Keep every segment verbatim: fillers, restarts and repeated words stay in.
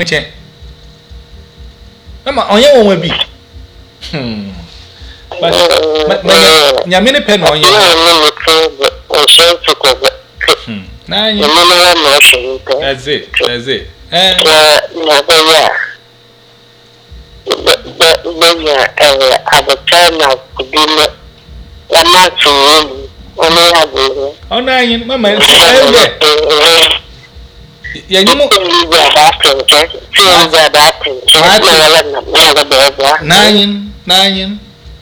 Che. Mama, onye wonwe bi. Hmm. But but nyame ne pe no onye. Hmm. Na anyi. That's it. That's it. Eh. Na ba ya. Ba ya eh abotana kudima. Ya ma tu ono ya go. Ona anyi mama eh de. Ya nyumo Nine, nine.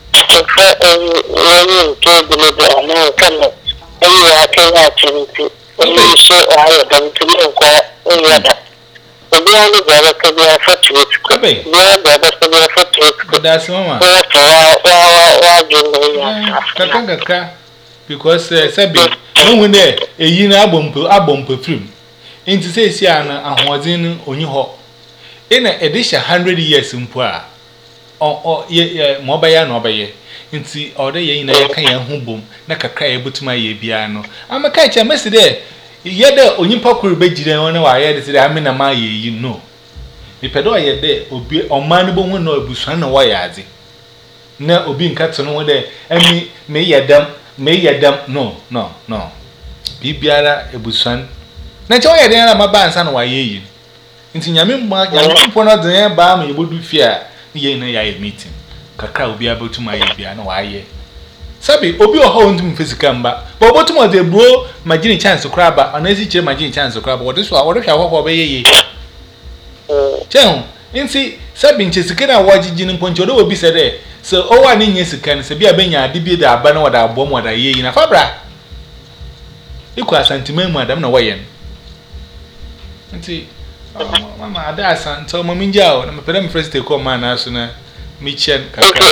Because uh, Sabi, no one there, a yin album, album perfume. Into say, Siana, and was in on your hop. In a dish a hundred years in poor. Or, or, ye, mobile, no by ye. Into all the ye in a kind of boom, like a cry able to my ye piano. I'm a catcher, Messi there. Yet, the only poker bedgy, I know I had I mean a my ye, you know. The pedo ye there, or be on manable one or bushana wire. No, or being cats on one day, and me, may ye damn. May ya dam no no no bibiara ebusan na che oye den na maba ansa na waye yi nti nyame mma nyame mpo no den ba ma yebodu fia ye na ya meeting kakra obi abotu ma ye bia na waye sabi obi oho ntum physical mba but obotu mo de bro magini chance kra ba anasi kire magini chance kra ba wode so wode hwa hwa be ye ye chen nti sabi nche sikira wajiji ni mponcho do obi se de so o wa ni nye sikan se bia benya ade bi da aba na wada abom wada ye yi na fabra iku asantiman mu adam na wayen nti mama ada asanta mo minjao na mepere me first take call man aso na mi chen kaka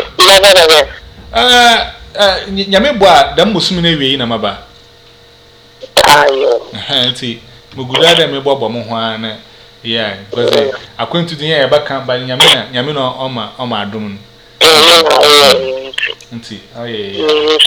ah nyame bo a dam bosum na wi yi na maba ayo nti muguda da me bobo mo ho ana yeah because according to the year baka ba nyame na nyame no oma oma adom nti oye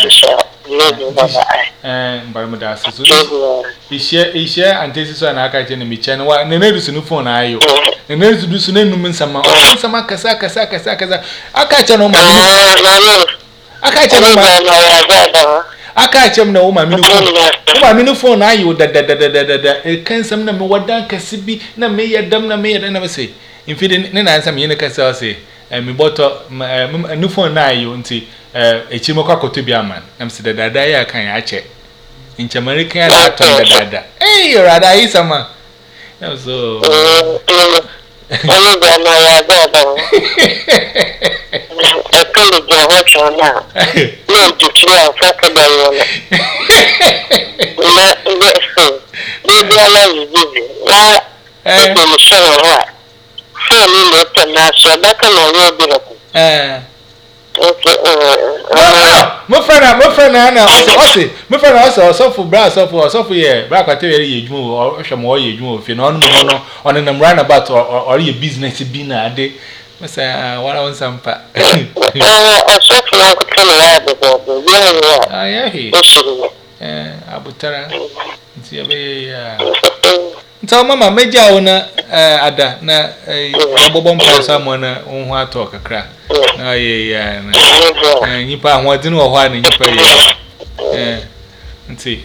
eh mbamuda aseso ishe ishe antesi so na aka je na michen wa ne na dusu no phone ayo ne na dusu na num nsama o nsama kasa kasa kasa kasa aka che no ma aka che no ma aka che na o ma mi no o ma mi no phone ayo da da da da da e kan sam na me wadan kasibi na me yedam na me yedam na me say infide ne na ansam yene kasa o say mi boto nu phone na ayo nti eh echimo kwa koto bi aman na mse da dada ya kan ya che in America ya da ton da dada eh rada yi sama na so ono ga na ya da da e kele je ho chona no tutri afa ka da yo na na so ni bi ala yi bi na eh ko so wa so ni lo ta na so da ka no yo bi ko eh okay uh mo friend mo friend na na o se mo friend na so so for bra so for so for ye bra kwate ye ye dwumo o hwemo o ye dwumo fi na onu mo no on na run about or ye business bi na ade mo say wala won sampa eh so for na ko tele ya be bo bi ya ah yeah he eh abutara nti ya be ya nta mama meja ona ada na bobo mpansa mo na onhu ato kakra na ye ya na nipa ahwadin wo hwa na nipa ye eh nti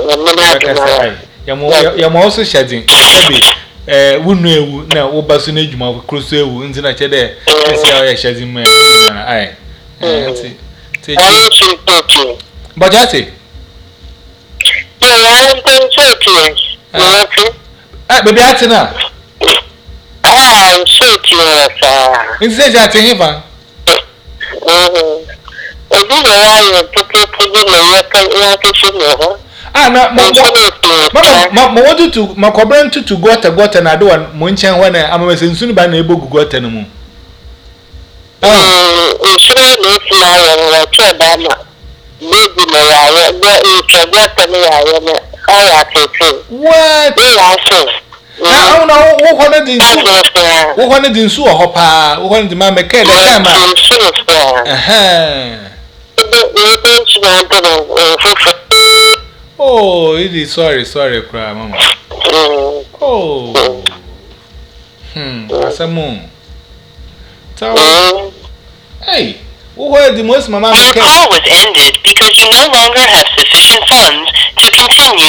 ya mo ya mo so shadin be eh wunu ewu na wo baso na adwuma kroso ewu nti na che de esi ya ya shadin ma na ai eh nti nti bajati ya ya nti nti ah baby atina ah so tiwa sa nse ja tehiva mhm obi na ya tutu tutu na ya ka ya ka shino ah na mo mo mo want to ma kobran tutu gota gota na do mo nchen ho na amama sensunu ba na ebogu gota no mu ah nsura na fina ya na che ba na baby na ya ya na gota na ya ya na aya tete what ya so na o na wo ho na din wo ho na din su ho pa wo ho na din ma me ke da kama eh oh it is sorry sorry cry mama oh Hmm, that's a moon. So, mm. Hey, what were the most mama? Your call was ended because you no longer have sufficient funds to continue